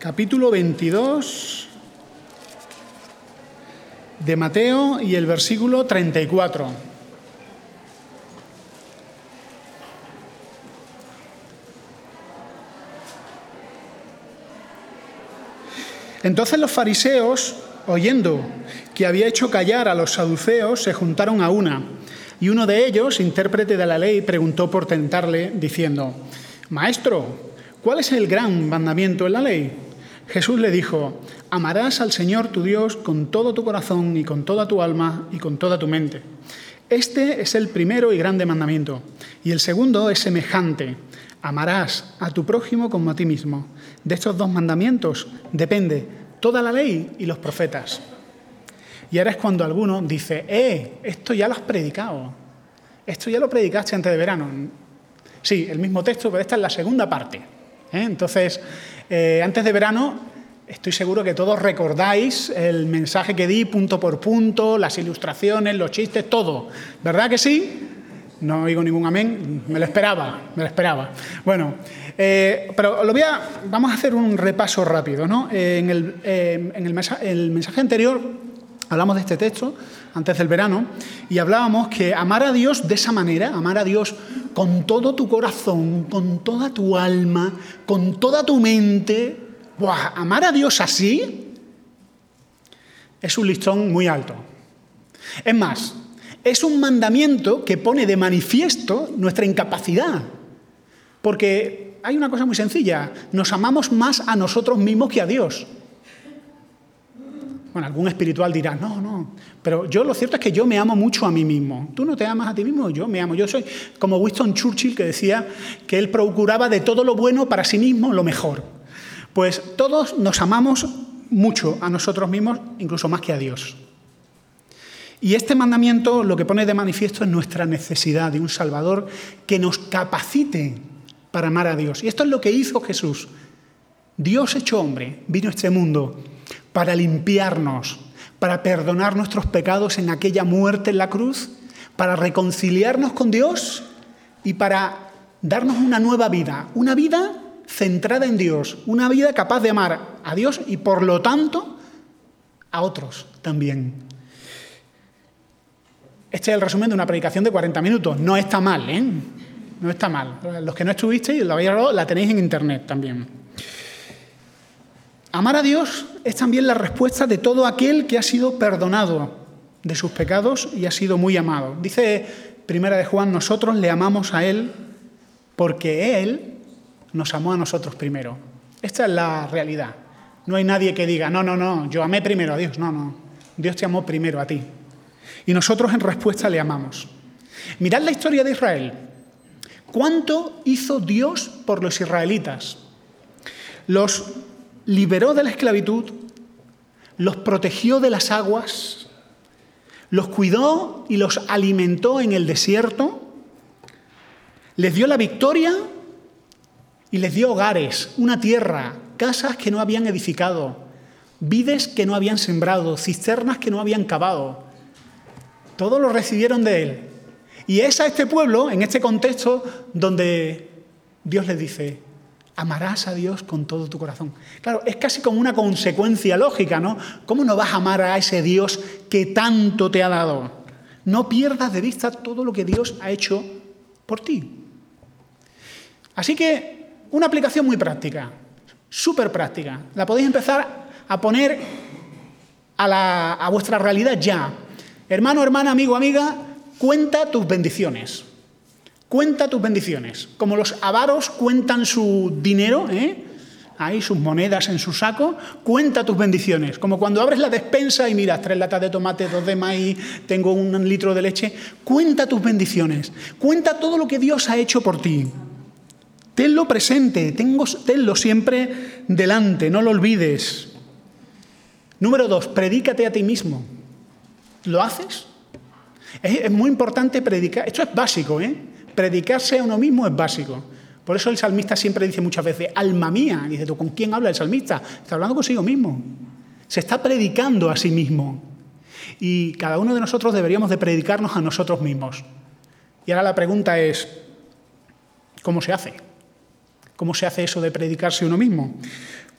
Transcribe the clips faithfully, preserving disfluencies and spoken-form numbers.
capítulo veintidós de Mateo y el versículo treinta y cuatro. Entonces los fariseos, oyendo que había hecho callar a los saduceos, se juntaron a una, y uno de ellos, intérprete de la ley, preguntó por tentarle, diciendo: «Maestro, ¿cuál es el gran mandamiento en la ley?» Jesús le dijo: «Amarás al Señor tu Dios con todo tu corazón y con toda tu alma y con toda tu mente. Este es el primero y grande mandamiento. Y el segundo es semejante: amarás a tu prójimo como a ti mismo. De estos dos mandamientos depende toda la ley y los profetas». Y ahora es cuando alguno dice: «Eh, esto ya lo has predicado. Esto ya lo predicaste antes de verano». Sí, el mismo texto, pero esta es la segunda parte. ¿eh? Entonces, eh, antes de verano, estoy seguro que todos recordáis el mensaje que di punto por punto, las ilustraciones, los chistes, todo. ¿Verdad que sí? No oigo ningún amén, me lo esperaba, me lo esperaba. Bueno, eh, pero lo voy a, vamos a hacer un repaso rápido, ¿no? Eh, en el, eh, en el, mensaje, el mensaje anterior hablamos de este texto, antes del verano, y hablábamos que amar a Dios de esa manera, amar a Dios con todo tu corazón, con toda tu alma, con toda tu mente, ¡buah! Amar a Dios así es un listón muy alto. Es más, es un mandamiento que pone de manifiesto nuestra incapacidad. Porque hay una cosa muy sencilla: nos amamos más a nosotros mismos que a Dios. Bueno, algún espiritual dirá: no, no, pero yo lo cierto es que yo me amo mucho a mí mismo. Tú no te amas a ti mismo, yo me amo. Yo soy como Winston Churchill, que decía que él procuraba de todo lo bueno para sí mismo lo mejor. Pues todos nos amamos mucho a nosotros mismos, incluso más que a Dios. Y este mandamiento lo que pone de manifiesto es nuestra necesidad de un Salvador que nos capacite para amar a Dios. Y esto es lo que hizo Jesús. Dios hecho hombre vino a este mundo para limpiarnos, para perdonar nuestros pecados en aquella muerte en la cruz, para reconciliarnos con Dios y para darnos una nueva vida, una vida centrada en Dios, una vida capaz de amar a Dios y, por lo tanto, a otros también. Este es el resumen de una predicación de cuarenta minutos. No está mal, ¿eh? No está mal. Los que no estuvisteis, la, la tenéis en internet también. Amar a Dios es también la respuesta de todo aquel que ha sido perdonado de sus pecados y ha sido muy amado. Dice Primera de Juan: nosotros le amamos a Él porque Él nos amó a nosotros primero. Esta es la realidad. No hay nadie que diga: no, no, no, yo amé primero a Dios. No, no, Dios te amó primero a ti. Y nosotros en respuesta le amamos. Mirad la historia de Israel. ¿Cuánto hizo Dios por los israelitas? Los liberó de la esclavitud, los protegió de las aguas, los cuidó y los alimentó en el desierto, les dio la victoria y les dio hogares, una tierra, casas que no habían edificado, vides que no habían sembrado, cisternas que no habían cavado. Todo lo recibieron de Él. Y es a este pueblo, en este contexto, donde Dios les dice: amarás a Dios con todo tu corazón. Claro, es casi como una consecuencia lógica, ¿no? ¿Cómo no vas a amar a ese Dios que tanto te ha dado? No pierdas de vista todo lo que Dios ha hecho por ti. Así que, una aplicación muy práctica, súper práctica. La podéis empezar a poner a, la, a vuestra realidad ya. Hermano, hermana, amigo, amiga, cuenta tus bendiciones. Cuenta tus bendiciones. Como los avaros cuentan su dinero, ¿eh? Ahí sus monedas en su saco. Cuenta tus bendiciones. Como cuando abres la despensa y miras tres latas de tomate, dos de maíz, tengo un litro de leche. Cuenta tus bendiciones. Cuenta todo lo que Dios ha hecho por ti. Tenlo presente, tengo, tenlo siempre delante, no lo olvides. Número dos, predícate a ti mismo. ¿Lo haces? Es, es muy importante predicar. Esto es básico, ¿eh? Predicarse a uno mismo es básico. Por eso el salmista siempre dice muchas veces: alma mía. Dice: ¿tú con quién habla el salmista? Está hablando consigo mismo. Se está predicando a sí mismo. Y cada uno de nosotros deberíamos de predicarnos a nosotros mismos. Y ahora la pregunta es: ¿cómo se hace? ¿Cómo se hace eso de predicarse uno mismo?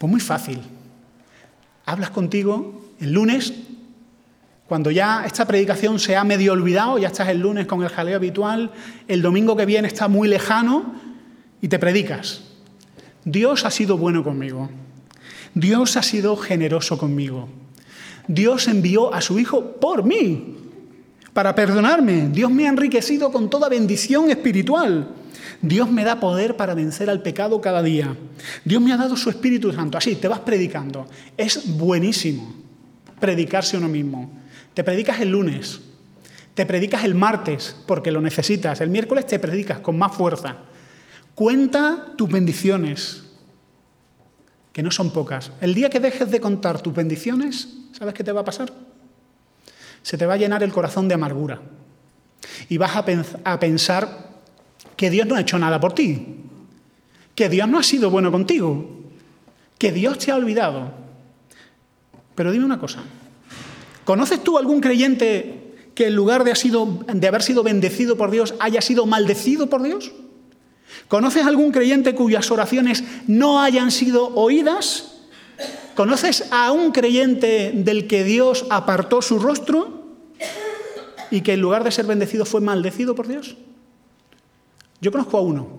Pues muy fácil. Hablas contigo el lunes, cuando ya esta predicación se ha medio olvidado, ya estás el lunes con el jaleo habitual, el domingo que viene está muy lejano y te predicas. Dios ha sido bueno conmigo. Dios ha sido generoso conmigo. Dios envió a su Hijo por mí, para perdonarme. Dios me ha enriquecido con toda bendición espiritual. Dios me da poder para vencer al pecado cada día. Dios me ha dado su Espíritu Santo. Así, te vas predicando. Es buenísimo predicarse uno mismo. Te predicas el lunes, te predicas el martes porque lo necesitas. El miércoles te predicas con más fuerza. Cuenta tus bendiciones, que no son pocas. El día que dejes de contar tus bendiciones, ¿sabes qué te va a pasar? Se te va a llenar el corazón de amargura. Y vas a, pens- a pensar que Dios no ha hecho nada por ti, que Dios no ha sido bueno contigo, que Dios te ha olvidado. Pero dime una cosa. ¿Conoces tú algún creyente que en lugar de, ha sido, de haber sido bendecido por Dios haya sido maldecido por Dios? ¿Conoces algún creyente cuyas oraciones no hayan sido oídas? ¿Conoces a un creyente del que Dios apartó su rostro y que en lugar de ser bendecido fue maldecido por Dios? Yo conozco a uno.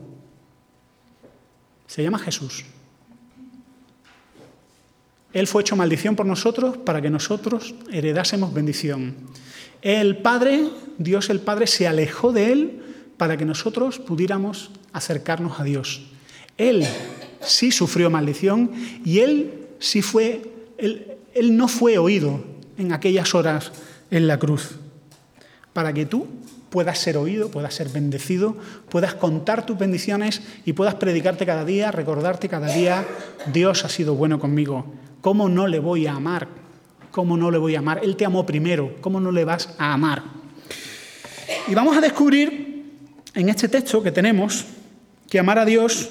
Se llama Jesús. Él fue hecho maldición por nosotros para que nosotros heredásemos bendición. El Padre, Dios el Padre, se alejó de él para que nosotros pudiéramos acercarnos a Dios. Él sí sufrió maldición y él sí fue, él, él no fue oído en aquellas horas en la cruz. Para que tú puedas ser oído, puedas ser bendecido, puedas contar tus bendiciones y puedas predicarte cada día, recordarte cada día, Dios ha sido bueno conmigo. ¿Cómo no le voy a amar? ¿Cómo no le voy a amar? Él te amó primero. ¿Cómo no le vas a amar? Y vamos a descubrir en este texto que tenemos que amar a Dios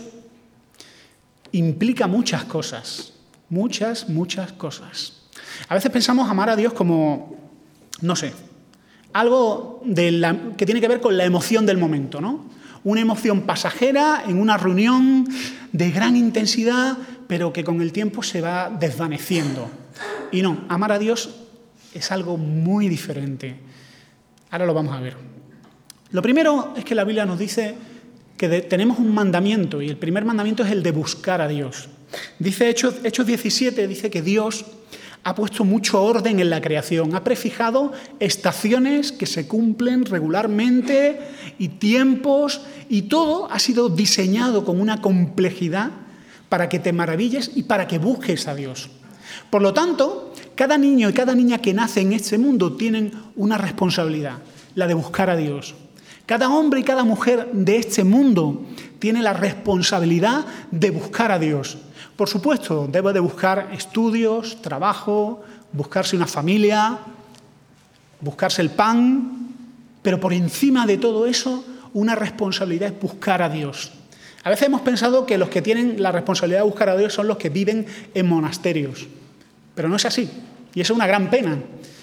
implica muchas cosas. Muchas, muchas cosas. A veces pensamos amar a Dios como, no sé, algo de la, que tiene que ver con la emoción del momento, ¿no? Una emoción pasajera en una reunión de gran intensidad, pero que con el tiempo se va desvaneciendo. Y no, amar a Dios es algo muy diferente. Ahora lo vamos a ver. Lo primero es que la Biblia nos dice que de, tenemos un mandamiento, y el primer mandamiento es el de buscar a Dios. Dice Hechos, Hechos diecisiete, dice que Dios ha puesto mucho orden en la creación, ha prefijado estaciones que se cumplen regularmente y tiempos, y todo ha sido diseñado con una complejidad para que te maravilles y para que busques a Dios. Por lo tanto, cada niño y cada niña que nace en este mundo tienen una responsabilidad, la de buscar a Dios. Cada hombre y cada mujer de este mundo tiene la responsabilidad de buscar a Dios. Por supuesto, debe de buscar estudios, trabajo, buscarse una familia, buscarse el pan, pero por encima de todo eso, una responsabilidad es buscar a Dios. A veces hemos pensado que los que tienen la responsabilidad de buscar a Dios son los que viven en monasterios, pero no es así, y eso es una gran pena.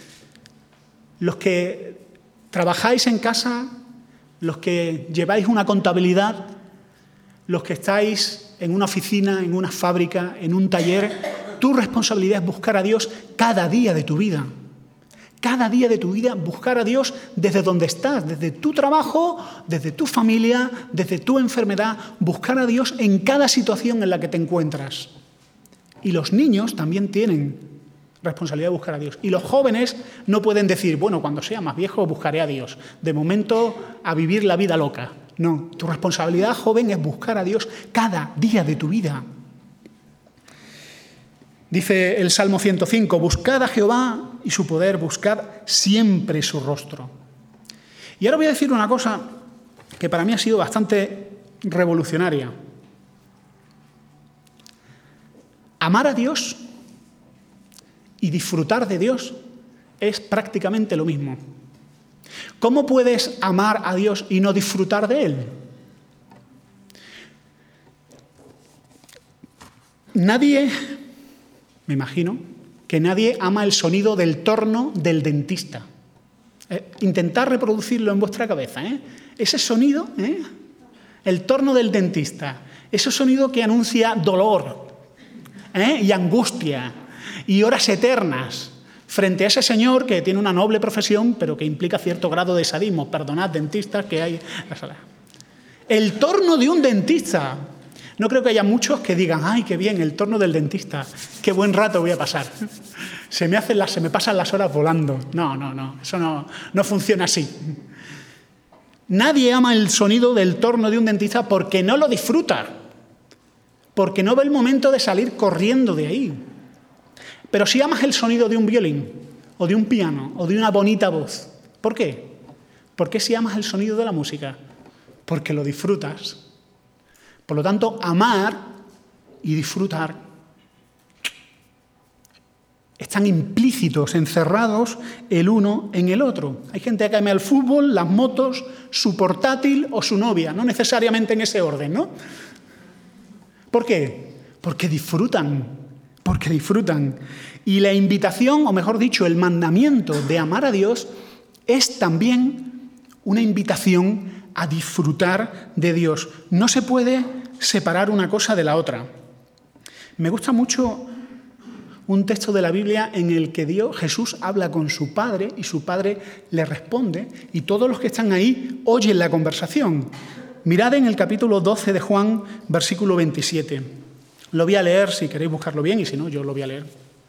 Los que trabajáis en casa, los que lleváis una contabilidad, los que estáis en una oficina, en una fábrica, en un taller, tu responsabilidad es buscar a Dios cada día de tu vida. Cada día de tu vida buscar a Dios desde donde estás, desde tu trabajo, desde tu familia, desde tu enfermedad, buscar a Dios en cada situación en la que te encuentras. Y los niños también tienen responsabilidad de buscar a Dios. Y los jóvenes no pueden decir, bueno, cuando sea más viejo buscaré a Dios. De momento, a vivir la vida loca. No, tu responsabilidad, joven, es buscar a Dios cada día de tu vida. Dice el Salmo ciento cinco, buscad a Jehová y su poder, buscad siempre su rostro. Y ahora voy a decir una cosa que para mí ha sido bastante revolucionaria. Amar a Dios y disfrutar de Dios es prácticamente lo mismo. ¿Cómo puedes amar a Dios y no disfrutar de Él? Nadie, me imagino, que nadie ama el sonido del torno del dentista. Eh, intentad reproducirlo en vuestra cabeza, ¿eh? Ese sonido, ¿eh? El torno del dentista, ese sonido que anuncia dolor, ¿eh? y angustia y horas eternas frente a ese señor que tiene una noble profesión, pero que implica cierto grado de sadismo. Perdonad, dentistas, que hay en la sala. El torno de un dentista. No creo que haya muchos que digan, ¡ay, qué bien, el torno del dentista! ¡Qué buen rato voy a pasar! Se me, hacen las, se me pasan las horas volando. No, no, no, eso no, no funciona así. Nadie ama el sonido del torno de un dentista porque no lo disfruta, porque no ve el momento de salir corriendo de ahí. Pero si amas el sonido de un violín, o de un piano, o de una bonita voz, ¿por qué? ¿Por qué si amas el sonido de la música? Porque lo disfrutas. Por lo tanto, amar y disfrutar están implícitos, encerrados el uno en el otro. Hay gente que ama el fútbol, las motos, su portátil o su novia, no necesariamente en ese orden, ¿no? ¿Por qué? Porque disfrutan. Porque disfrutan. Y la invitación, o mejor dicho, el mandamiento de amar a Dios es también una invitación a disfrutar de Dios. No se puede separar una cosa de la otra. Me gusta mucho un texto de la Biblia en el que Dios, Jesús habla con su Padre y su Padre le responde y todos los que están ahí oyen la conversación. Mirad en el capítulo doce de Juan, versículo veintisiete. Lo voy a leer si queréis buscarlo bien y si no, yo lo voy a leer.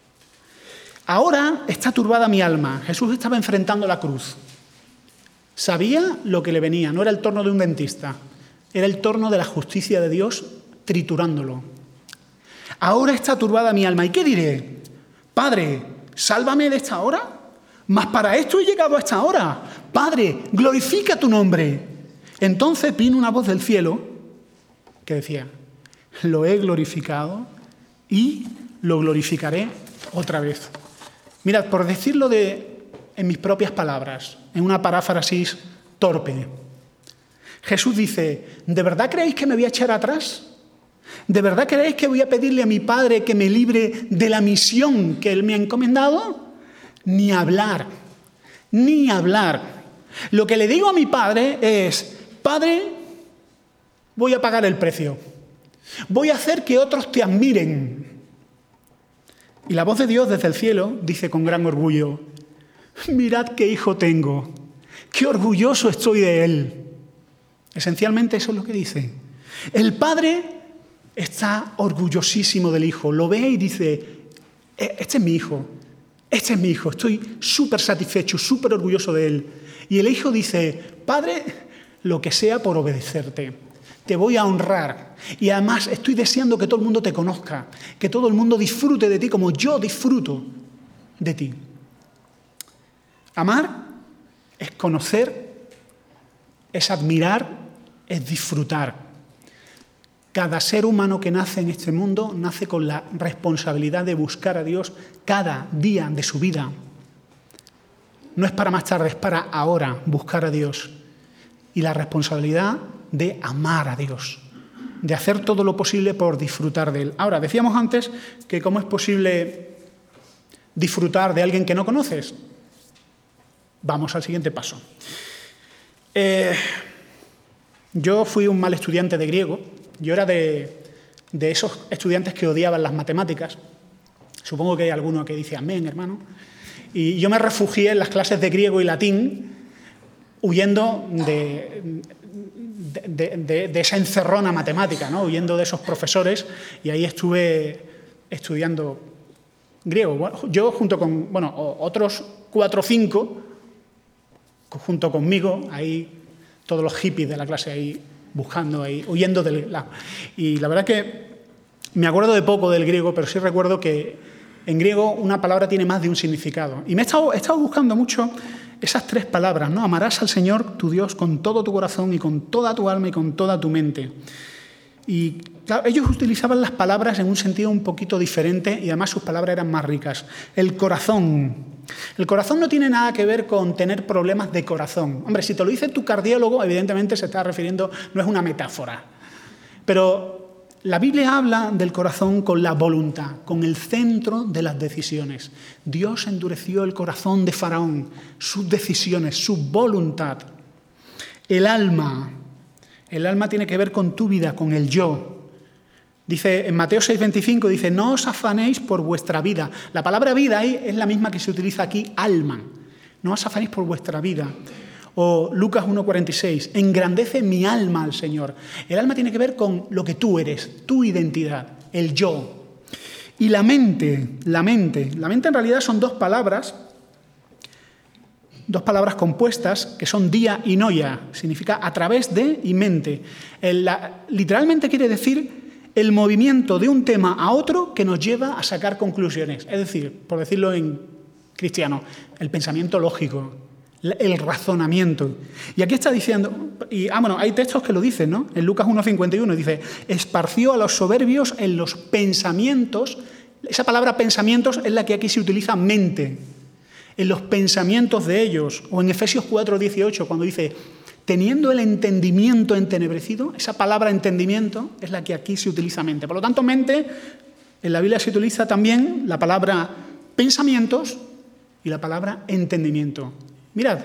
Ahora está turbada mi alma. Jesús estaba enfrentando la cruz. Sabía lo que le venía. No era el torno de un dentista. Era el torno de la justicia de Dios triturándolo. Ahora está turbada mi alma. ¿Y qué diré? Padre, sálvame de esta hora. Mas para esto he llegado a esta hora. Padre, glorifica tu nombre. Entonces vino una voz del cielo que decía: lo he glorificado y lo glorificaré otra vez. Mirad, por decirlo de, en mis propias palabras, en una paráfrasis torpe, Jesús dice, ¿de verdad creéis que me voy a echar atrás? ¿De verdad creéis que voy a pedirle a mi Padre que me libre de la misión que Él me ha encomendado? Ni hablar, ni hablar. Lo que le digo a mi Padre es, Padre, voy a pagar el precio. Voy a hacer que otros te admiren. Y la voz de Dios desde el cielo dice con gran orgullo, mirad qué hijo tengo, qué orgulloso estoy de él. Esencialmente eso es lo que dice. El Padre está orgullosísimo del Hijo, lo ve y dice, este es mi hijo, este es mi hijo, estoy súper satisfecho, súper orgulloso de él. Y el Hijo dice, Padre, lo que sea por obedecerte. Te voy a honrar y además estoy deseando que todo el mundo te conozca, que todo el mundo disfrute de ti como yo disfruto de ti. Amar es conocer, es admirar, es disfrutar. Cada ser humano que nace en este mundo nace con la responsabilidad de buscar a Dios cada día de su vida. No es para más tarde, es para ahora buscar a Dios. Y la responsabilidad de amar a Dios, de hacer todo lo posible por disfrutar de Él. Ahora, decíamos antes que cómo es posible disfrutar de alguien que no conoces. Vamos al siguiente paso. Eh, yo fui un mal estudiante de griego. Yo era de, de esos estudiantes que odiaban las matemáticas. Supongo que hay alguno que dice amén, hermano. Y yo me refugié en las clases de griego y latín huyendo de... De, de, de esa encerrona matemática, ¿no? Huyendo de esos profesores, y ahí estuve estudiando griego. Bueno, yo junto con, bueno, otros cuatro o cinco, junto conmigo, ahí todos los hippies de la clase ahí buscando, ahí, huyendo del... La, y la verdad que me acuerdo de poco del griego, pero sí recuerdo que en griego una palabra tiene más de un significado. Y me he estado, he estado buscando mucho esas tres palabras, ¿no? Amarás al Señor, tu Dios, con todo tu corazón y con toda tu alma y con toda tu mente. Y claro, ellos utilizaban las palabras en un sentido un poquito diferente y además sus palabras eran más ricas. El corazón. El corazón no tiene nada que ver con tener problemas de corazón. Hombre, si te lo dice tu cardiólogo, evidentemente se está refiriendo, no es una metáfora. Pero la Biblia habla del corazón con la voluntad, con el centro de las decisiones. Dios endureció el corazón de Faraón, sus decisiones, su voluntad. El alma. El alma tiene que ver con tu vida, con el yo. Dice en Mateo seis veinticinco, dice, no os afanéis por vuestra vida. La palabra vida ahí es la misma que se utiliza aquí, alma. No os afanéis por vuestra vida. O Lucas uno cuarenta y seis, engrandece mi alma al Señor. El alma tiene que ver con lo que tú eres, tu identidad, el yo. Y la mente, la mente. La mente en realidad son dos palabras, dos palabras compuestas que son día y noia. Significa a través de y mente. El, la, literalmente quiere decir el movimiento de un tema a otro que nos lleva a sacar conclusiones. Es decir, por decirlo en cristiano, el pensamiento lógico, el razonamiento. Y aquí está diciendo, y ah, bueno, hay textos que lo dicen, ¿no? En Lucas uno cincuenta y uno dice, esparció a los soberbios en los pensamientos. Esa palabra pensamientos es la que aquí se utiliza mente, en los pensamientos de ellos. O en Efesios cuatro dieciocho, cuando dice, teniendo el entendimiento entenebrecido, esa palabra entendimiento es la que aquí se utiliza mente. Por lo tanto, mente, en la Biblia se utiliza también la palabra pensamientos y la palabra entendimiento. Mirad,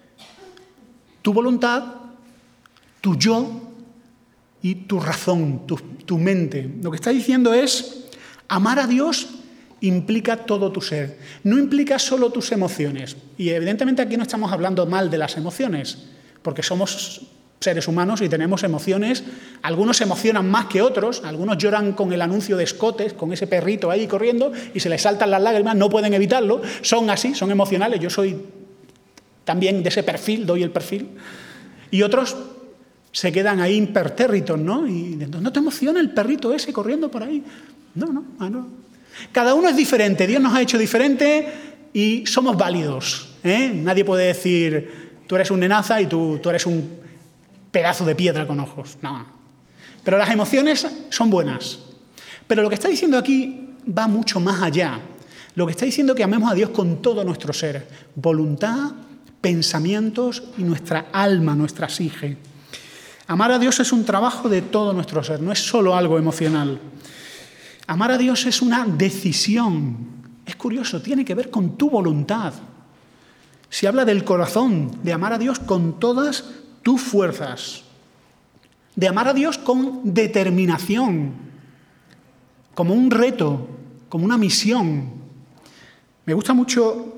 tu voluntad, tu yo y tu razón, tu, tu mente. Lo que está diciendo es, amar a Dios implica todo tu ser, no implica solo tus emociones. Y evidentemente aquí no estamos hablando mal de las emociones, porque somos seres humanos y tenemos emociones. Algunos se emocionan más que otros, algunos lloran con el anuncio de Scotts, con ese perrito ahí corriendo, y se les saltan las lágrimas, no pueden evitarlo, son así, son emocionales. Yo soy también de ese perfil, doy el perfil. Y otros se quedan ahí impertérritos, ¿no? Y no te emociona el perrito ese corriendo por ahí. No, no, no. Cada uno es diferente, Dios nos ha hecho diferente y somos válidos, ¿eh? Nadie puede decir, tú eres un nenaza y tú, tú eres un pedazo de piedra con ojos. No. Pero las emociones son buenas. Pero lo que está diciendo aquí va mucho más allá. Lo que está diciendo es que amemos a Dios con todo nuestro ser. Voluntad, pensamientos y nuestra alma, nuestra psique. Amar a Dios es un trabajo de todo nuestro ser, no es solo algo emocional. Amar a Dios es una decisión. Es curioso, tiene que ver con tu voluntad. Se habla del corazón, de amar a Dios con todas tus fuerzas, de amar a Dios con determinación, como un reto, como una misión. Me gusta mucho,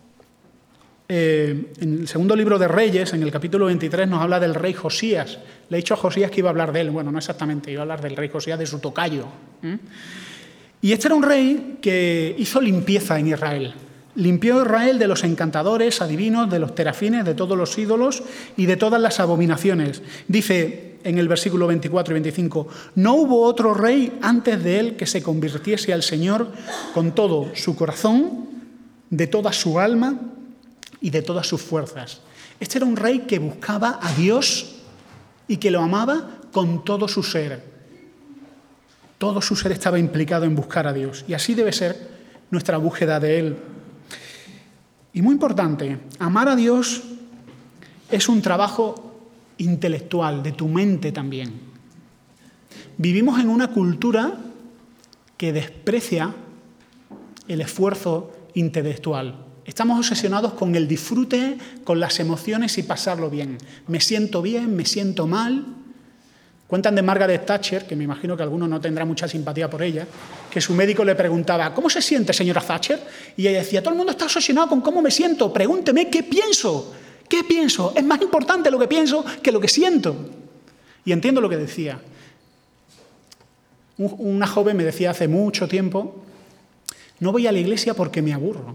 eh, en el segundo libro de Reyes, en el capítulo veintitrés, nos habla del rey Josías. Le he dicho a Josías que iba a hablar de él. Bueno, no exactamente, iba a hablar del rey Josías, de su tocayo. ¿Mm? Y este era un rey que hizo limpieza en Israel. Limpió a Israel de los encantadores, adivinos, de los terafines, de todos los ídolos y de todas las abominaciones. Dice en el versículo veinticuatro y veinticinco, no hubo otro rey antes de él que se convirtiese al Señor con todo su corazón, de toda su alma y de todas sus fuerzas. Este era un rey que buscaba a Dios y que lo amaba con todo su ser. Todo su ser estaba implicado en buscar a Dios. Y así debe ser nuestra búsqueda de Él. Y muy importante, amar a Dios es un trabajo intelectual, de tu mente también. Vivimos en una cultura que desprecia el esfuerzo intelectual. Estamos obsesionados con el disfrute, con las emociones y pasarlo bien. Me siento bien, me siento mal. Cuentan de Margaret Thatcher, que me imagino que alguno no tendrá mucha simpatía por ella, que su médico le preguntaba, ¿cómo se siente, señora Thatcher? Y ella decía, todo el mundo está obsesionado con cómo me siento, pregúnteme qué pienso. ¿Qué pienso? Es más importante lo que pienso que lo que siento. Y entiendo lo que decía. Una joven me decía hace mucho tiempo, no voy a la iglesia porque me aburro.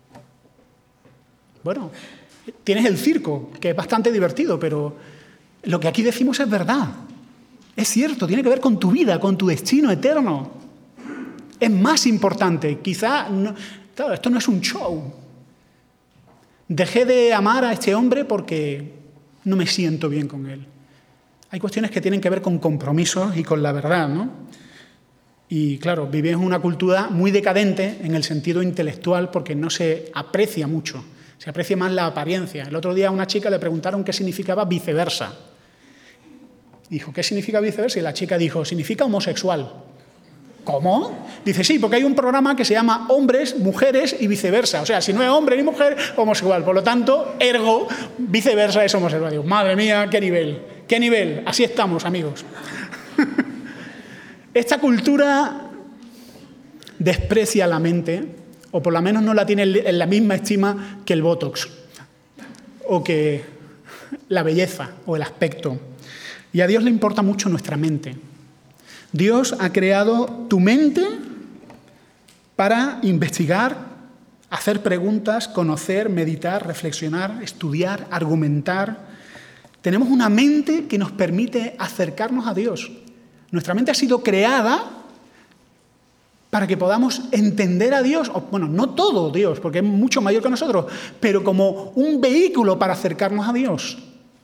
Bueno, tienes el circo, que es bastante divertido, pero lo que aquí decimos es verdad. Es cierto, tiene que ver con tu vida, con tu destino eterno. Es más importante. Quizá, no, claro, esto no es un show. Dejé de amar a este hombre porque no me siento bien con él. Hay cuestiones que tienen que ver con compromisos y con la verdad, ¿no? Y claro, vivimos en una cultura muy decadente en el sentido intelectual porque no se aprecia mucho. Se aprecia más la apariencia. El otro día a una chica le preguntaron qué significaba viceversa. Dijo, ¿qué significa viceversa? Y la chica dijo, significa homosexual. ¿Cómo? Dice, sí, porque hay un programa que se llama Hombres, Mujeres y Viceversa. O sea, si no es hombre ni mujer, homosexual. Por lo tanto, ergo, viceversa es homosexual. Digo, madre mía, qué nivel, qué nivel. Así estamos, amigos. Esta cultura desprecia la mente, o por lo menos no la tiene en la misma estima que el Botox, o que la belleza, o el aspecto. Y a Dios le importa mucho nuestra mente. Dios ha creado tu mente para investigar, hacer preguntas, conocer, meditar, reflexionar, estudiar, argumentar. Tenemos una mente que nos permite acercarnos a Dios. Nuestra mente ha sido creada para que podamos entender a Dios, o, bueno, no todo Dios, porque es mucho mayor que nosotros, pero como un vehículo para acercarnos a Dios.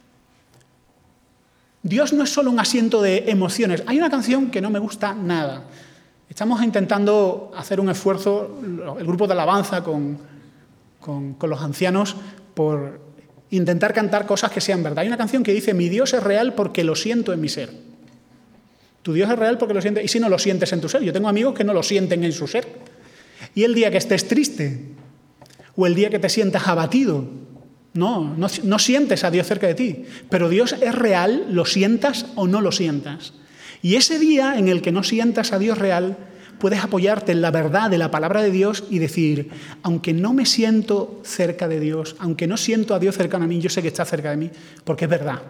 Dios no es solo un asiento de emociones. Hay una canción que no me gusta nada. Estamos intentando hacer un esfuerzo, el grupo de alabanza con, con, con los ancianos, por intentar cantar cosas que sean verdad. Hay una canción que dice: mi Dios es real porque lo siento en mi ser. Tu Dios es real porque lo sientes. ¿Y si no lo sientes en tu ser? Yo tengo amigos que no lo sienten en su ser. Y el día que estés triste, o el día que te sientas abatido, no, no, no sientes a Dios cerca de ti. Pero Dios es real, lo sientas o no lo sientas. Y ese día en el que no sientas a Dios real, puedes apoyarte en la verdad de la palabra de Dios y decir: aunque no me siento cerca de Dios, aunque no siento a Dios cercano a mí, yo sé que está cerca de mí, porque es verdad.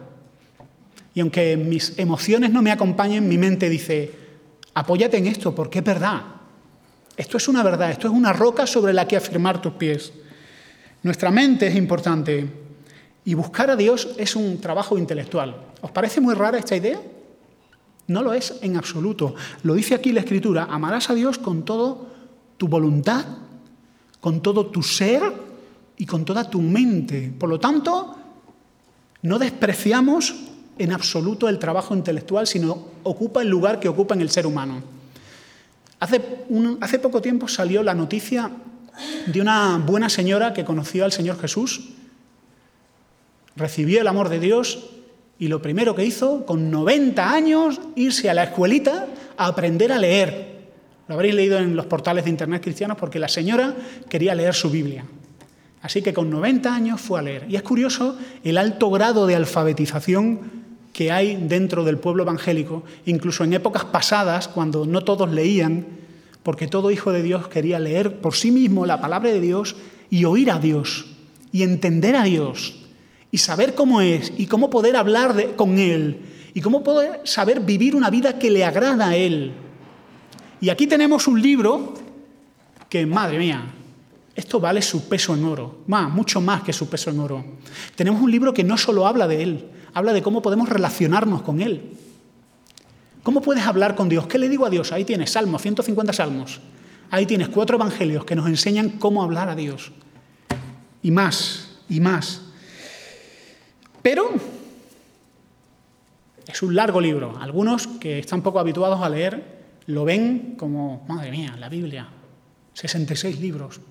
Y aunque mis emociones no me acompañen, mi mente dice: apóyate en esto, porque es verdad. Esto es una verdad, esto es una roca sobre la que afirmar tus pies. Nuestra mente es importante y buscar a Dios es un trabajo intelectual. ¿Os parece muy rara esta idea? No lo es en absoluto. Lo dice aquí la Escritura: amarás a Dios con toda tu voluntad, con todo tu ser y con toda tu mente. Por lo tanto, no despreciamos en absoluto el trabajo intelectual, sino ocupa el lugar que ocupa en el ser humano. Hace, un, hace poco tiempo salió la noticia de una buena señora que conoció al Señor Jesús, recibió el amor de Dios y lo primero que hizo, con noventa años, irse a la escuelita a aprender a leer. Lo habréis leído en los portales de internet cristianos, porque la señora quería leer su Biblia. Así que con noventa años fue a leer. Y es curioso el alto grado de alfabetización que hay dentro del pueblo evangélico, incluso en épocas pasadas, cuando no todos leían, porque todo hijo de Dios quería leer por sí mismo la palabra de Dios y oír a Dios, y entender a Dios, y saber cómo es, y cómo poder hablar de, con Él, y cómo poder saber vivir una vida que le agrada a Él. Y aquí tenemos un libro que, madre mía, esto vale su peso en oro, más, mucho más que su peso en oro. Tenemos un libro que no solo habla de Él, habla de cómo podemos relacionarnos con Él. ¿Cómo puedes hablar con Dios? ¿Qué le digo a Dios? Ahí tienes salmos, ciento cincuenta salmos. Ahí tienes cuatro evangelios que nos enseñan cómo hablar a Dios. Y más, y más. Pero es un largo libro. Algunos que están poco habituados a leer lo ven como, madre mía, la Biblia, sesenta y seis libros.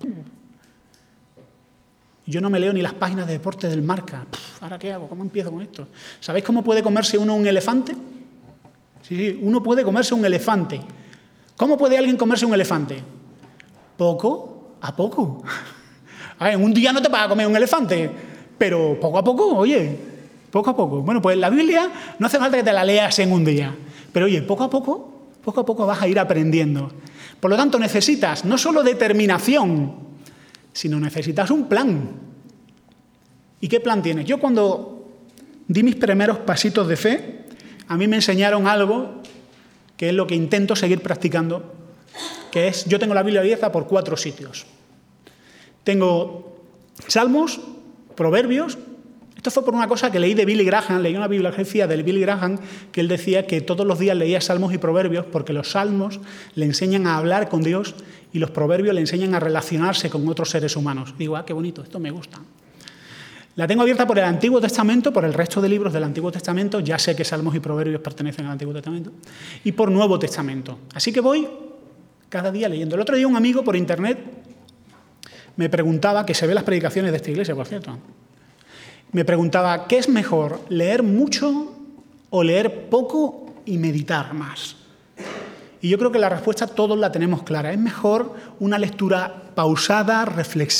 Yo no me leo ni las páginas de deporte del Marca. Pff, ¿ahora qué hago? ¿Cómo empiezo con esto? ¿Sabéis cómo puede comerse uno un elefante? Sí, sí, uno puede comerse un elefante. ¿Cómo puede alguien comerse un elefante? Poco a poco. A ver, en un día no te vas a comer un elefante, pero poco a poco, oye, poco a poco. Bueno, pues la Biblia no hace falta que te la leas en un día, pero oye, poco a poco, poco a poco vas a ir aprendiendo. Por lo tanto, necesitas no solo determinación, sino necesitas un plan. ¿Y qué plan tienes? Yo cuando di mis primeros pasitos de fe, a mí me enseñaron algo que es lo que intento seguir practicando, que es, yo tengo la Biblia abierta por cuatro sitios. Tengo Salmos, Proverbios. Esto fue por una cosa que leí de Billy Graham, leí una bibliografía de Billy Graham, que él decía que todos los días leía Salmos y Proverbios porque los Salmos le enseñan a hablar con Dios y los Proverbios le enseñan a relacionarse con otros seres humanos. Digo, ah, qué bonito, esto me gusta. La tengo abierta por el Antiguo Testamento, por el resto de libros del Antiguo Testamento, ya sé que Salmos y Proverbios pertenecen al Antiguo Testamento, y por Nuevo Testamento. Así que voy cada día leyendo. El otro día un amigo por internet me preguntaba, que se ve las predicaciones de esta iglesia, por cierto, me preguntaba, ¿qué es mejor, leer mucho o leer poco y meditar más? Y yo creo que la respuesta todos la tenemos clara. Es mejor una lectura pausada,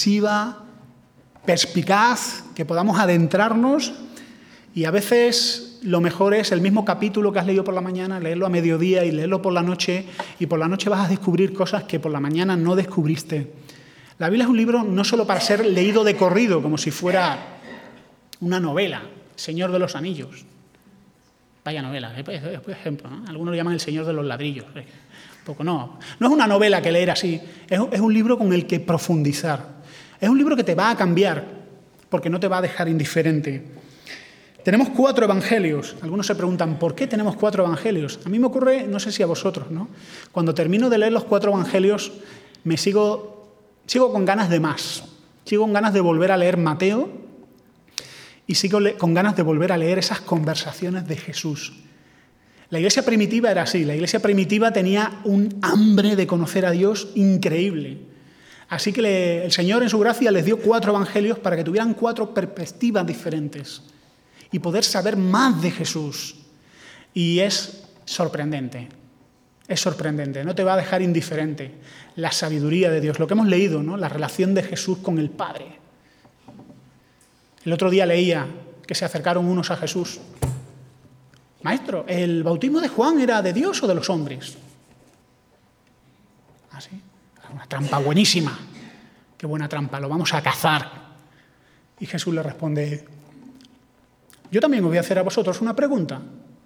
reflexiva, perspicaz, que podamos adentrarnos y a veces lo mejor es el mismo capítulo que has leído por la mañana, leerlo a mediodía y leerlo por la noche, y por la noche vas a descubrir cosas que por la mañana no descubriste. La Biblia es un libro no solo para ser leído de corrido, como si fuera una novela, Señor de los Anillos. Vaya novela, por ejemplo, ¿no? Algunos lo llaman El Señor de los Ladrillos. Poco no. No es una novela que leer así, es un libro con el que profundizar. Es un libro que te va a cambiar, porque no te va a dejar indiferente. Tenemos cuatro evangelios. Algunos se preguntan, ¿por qué tenemos cuatro evangelios? A mí me ocurre, no sé si a vosotros, ¿no? Cuando termino de leer los cuatro evangelios, me sigo, sigo con ganas de más. Sigo con ganas de volver a leer Mateo y sigo con ganas de volver a leer esas conversaciones de Jesús. La iglesia primitiva era así. La iglesia primitiva tenía un hambre de conocer a Dios increíble. Así que le, el Señor en su gracia les dio cuatro evangelios para que tuvieran cuatro perspectivas diferentes y poder saber más de Jesús. Y es sorprendente, es sorprendente, no te va a dejar indiferente la sabiduría de Dios, lo que hemos leído, ¿no? La relación de Jesús con el Padre. El otro día leía que se acercaron unos a Jesús. Maestro, ¿el bautismo de Juan era de Dios o de los hombres? ¿Ah, sí? Una trampa buenísima. Qué buena trampa, lo vamos a cazar. Y Jesús le responde, yo también os voy a hacer a vosotros una pregunta.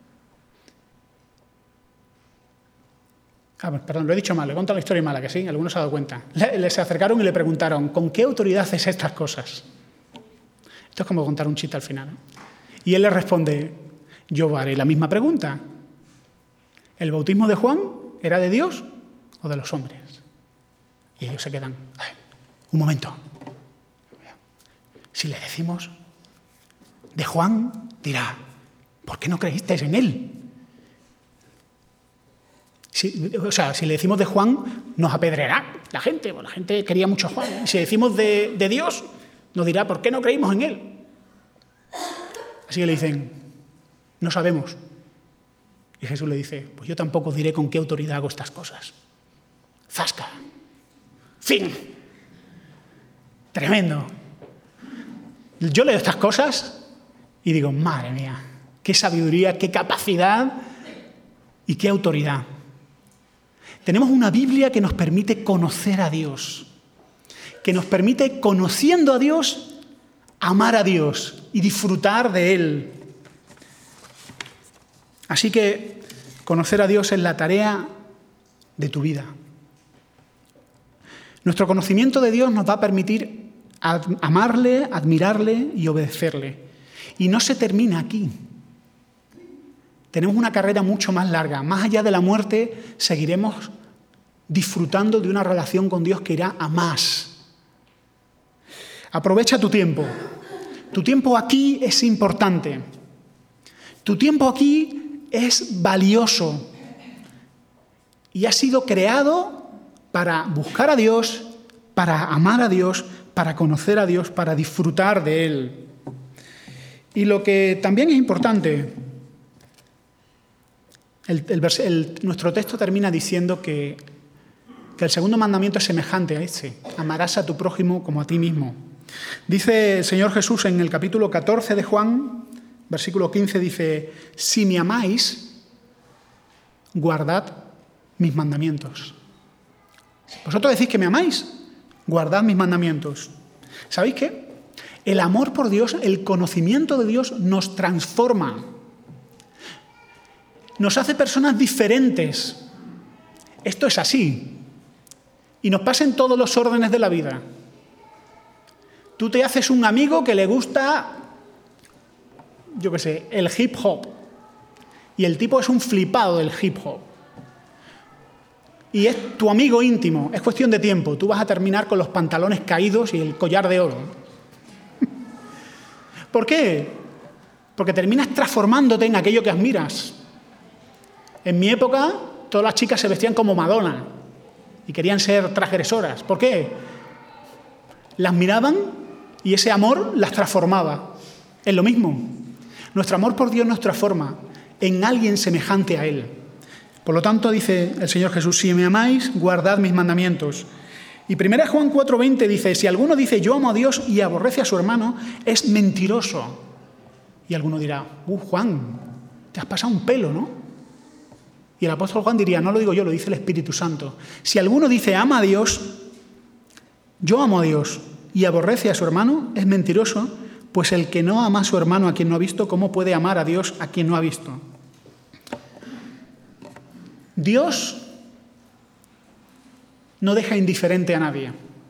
Ah, perdón, lo he dicho mal, le he contado la historia mala, que sí, algunos se han dado cuenta. Le, le se acercaron y le preguntaron, ¿con qué autoridad haces estas cosas? Esto es como contar un chiste al final, ¿no? Y él le responde, yo haré la misma pregunta. ¿El bautismo de Juan era de Dios o de los hombres? Y ellos se quedan, ay, un momento. Si le decimos de Juan, dirá, ¿por qué no creísteis en él? Si, o sea, si le decimos de Juan, nos apedreará la gente, bueno, la gente quería mucho a Juan. Y si decimos de, de Dios, nos dirá, ¿por qué no creímos en él? Así que le dicen, no sabemos. Y Jesús le dice, pues yo tampoco os diré con qué autoridad hago estas cosas. ¡Zasca! ¡Fin! Tremendo. Yo leo estas cosas y digo, madre mía, qué sabiduría, qué capacidad y qué autoridad. Tenemos una Biblia que nos permite conocer a Dios, que nos permite, conociendo a Dios, amar a Dios y disfrutar de Él. Así que conocer a Dios es la tarea de tu vida. Nuestro conocimiento de Dios nos va a permitir amarle, admirarle y obedecerle. Y no se termina aquí. Tenemos una carrera mucho más larga. Más allá de la muerte, seguiremos disfrutando de una relación con Dios que irá a más. Aprovecha tu tiempo. Tu tiempo aquí es importante. Tu tiempo aquí es valioso. Y ha sido creado para buscar a Dios, para amar a Dios, para conocer a Dios, para disfrutar de Él. Y lo que también es importante, el, el, el, nuestro texto termina diciendo que, que el segundo mandamiento es semejante a este: amarás a tu prójimo como a ti mismo. Dice el Señor Jesús en el capítulo catorce de Juan, versículo quince, dice, si me amáis, guardad mis mandamientos. Vosotros decís que me amáis, guardad mis mandamientos. ¿Sabéis qué? El amor por Dios, el conocimiento de Dios nos transforma. Nos hace personas diferentes. Esto es así. Y nos pasa en todos los órdenes de la vida. Tú te haces un amigo que le gusta, yo qué sé, el hip hop. Y el tipo es un flipado del hip hop. Y es tu amigo íntimo, es cuestión de tiempo. Tú vas a terminar con los pantalones caídos y el collar de oro. ¿Por qué? Porque terminas transformándote en aquello que admiras. En mi época, todas las chicas se vestían como Madonna y querían ser transgresoras. ¿Por qué? Las miraban y ese amor las transformaba. Es lo mismo. Nuestro amor por Dios nos transforma en alguien semejante a Él. Por lo tanto, dice el Señor Jesús, si me amáis, guardad mis mandamientos. Y primera Juan cuatro veinte dice, si alguno dice yo amo a Dios y aborrece a su hermano, es mentiroso. Y alguno dirá, uh, Juan, Te has pasado un pelo, ¿no? Y el apóstol Juan diría, no lo digo yo, lo dice el Espíritu Santo. Si alguno dice, ama a Dios, yo amo a Dios, y aborrece a su hermano, es mentiroso, pues el que no ama a su hermano a quien no ha visto, ¿cómo puede amar a Dios a quien no ha visto? Dios no deja indiferente a nadie.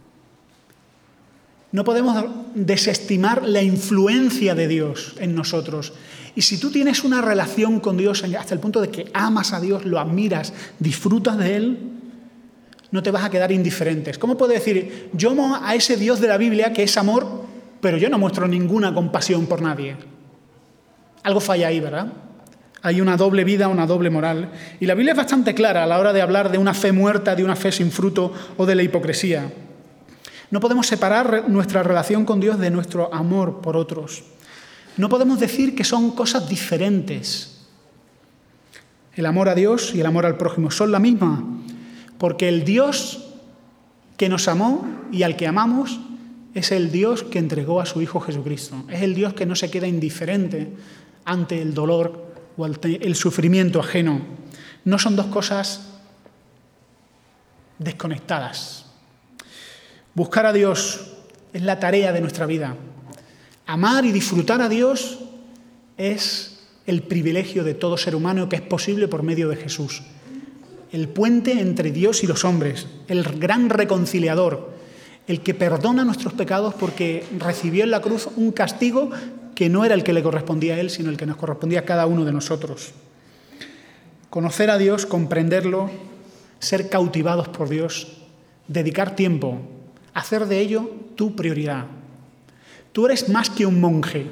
No podemos desestimar la influencia de Dios en nosotros. Y si tú tienes una relación con Dios hasta el punto de que amas a Dios, lo admiras, disfrutas de Él, no te vas a quedar indiferentes. ¿Cómo puedes decir, yo amo a ese Dios de la Biblia que es amor, pero yo no muestro ninguna compasión por nadie? Algo falla ahí, ¿verdad? Hay una doble vida, una doble moral. Y la Biblia es bastante clara a la hora de hablar de una fe muerta, de una fe sin fruto o de la hipocresía. No podemos separar nuestra relación con Dios de nuestro amor por otros. No podemos decir que son cosas diferentes. El amor a Dios y el amor al prójimo son la misma, porque el Dios que nos amó y al que amamos es el Dios que entregó a su Hijo Jesucristo. Es el Dios que no se queda indiferente ante el dolor o ante el sufrimiento ajeno. No son dos cosas desconectadas. Buscar a Dios es la tarea de nuestra vida. Amar y disfrutar a Dios es el privilegio de todo ser humano que es posible por medio de Jesús. El puente entre Dios y los hombres, el gran reconciliador, el que perdona nuestros pecados porque recibió en la cruz un castigo que no era el que le correspondía a Él, sino el que nos correspondía a cada uno de nosotros. Conocer a Dios, comprenderlo, ser cautivados por Dios, dedicar tiempo, hacer de ello tu prioridad. Tú eres más que un monje.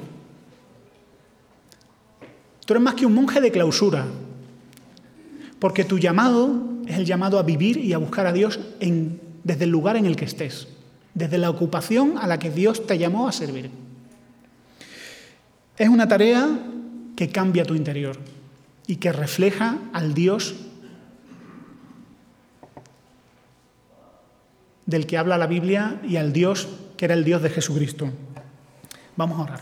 Tú eres más que un monje de clausura. Porque tu llamado es el llamado a vivir y a buscar a Dios en, desde el lugar en el que estés. Desde la ocupación a la que Dios te llamó a servir. Es una tarea que cambia tu interior y que refleja al Dios del que habla la Biblia y al Dios que era el Dios de Jesucristo. Vamos a orar.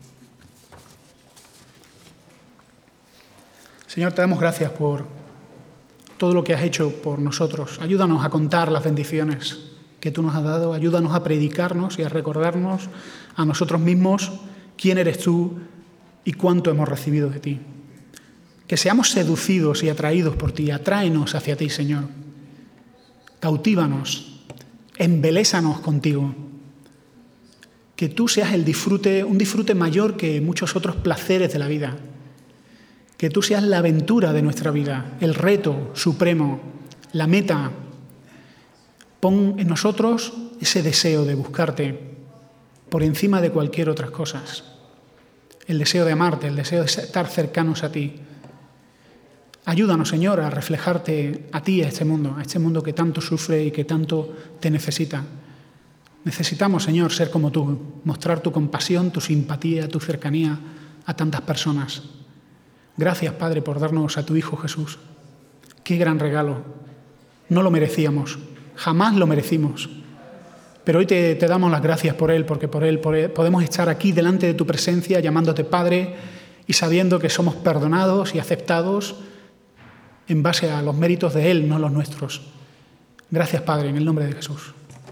Señor, te damos gracias por todo lo que has hecho por nosotros. Ayúdanos a contar las bendiciones que tú nos has dado. Ayúdanos a predicarnos y a recordarnos a nosotros mismos quién eres tú y cuánto hemos recibido de ti. Que seamos seducidos y atraídos por ti. Atráenos hacia ti, Señor. Cautívanos. Embelézanos contigo. Que tú seas el disfrute, un disfrute mayor que muchos otros placeres de la vida. Que tú seas la aventura de nuestra vida, el reto supremo, la meta. Pon en nosotros ese deseo de buscarte por encima de cualquier otra cosa. El deseo de amarte, el deseo de estar cercanos a ti. Ayúdanos, Señor, a reflejarte a ti, a este mundo, a este mundo que tanto sufre y que tanto te necesita. Necesitamos, Señor, ser como tú, mostrar tu compasión, tu simpatía, tu cercanía a tantas personas. Gracias, Padre, por darnos a tu Hijo Jesús. Qué gran regalo. No lo merecíamos, jamás lo merecimos. Pero hoy te, te damos las gracias por Él, porque por él, por él podemos estar aquí delante de tu presencia, llamándote Padre y sabiendo que somos perdonados y aceptados en base a los méritos de Él, no los nuestros. Gracias, Padre, en el nombre de Jesús.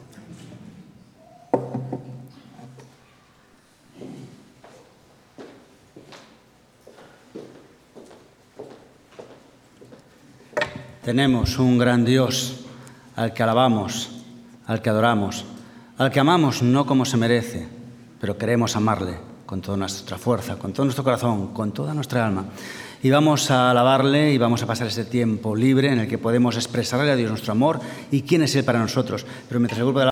Tenemos un gran Dios al que alabamos, al que adoramos, al que amamos no como se merece, pero queremos amarle con toda nuestra fuerza, con todo nuestro corazón, con toda nuestra alma. Y vamos a alabarle y vamos a pasar ese tiempo libre en el que podemos expresarle a Dios nuestro amor y quién es Él para nosotros. Pero mientras el grupo de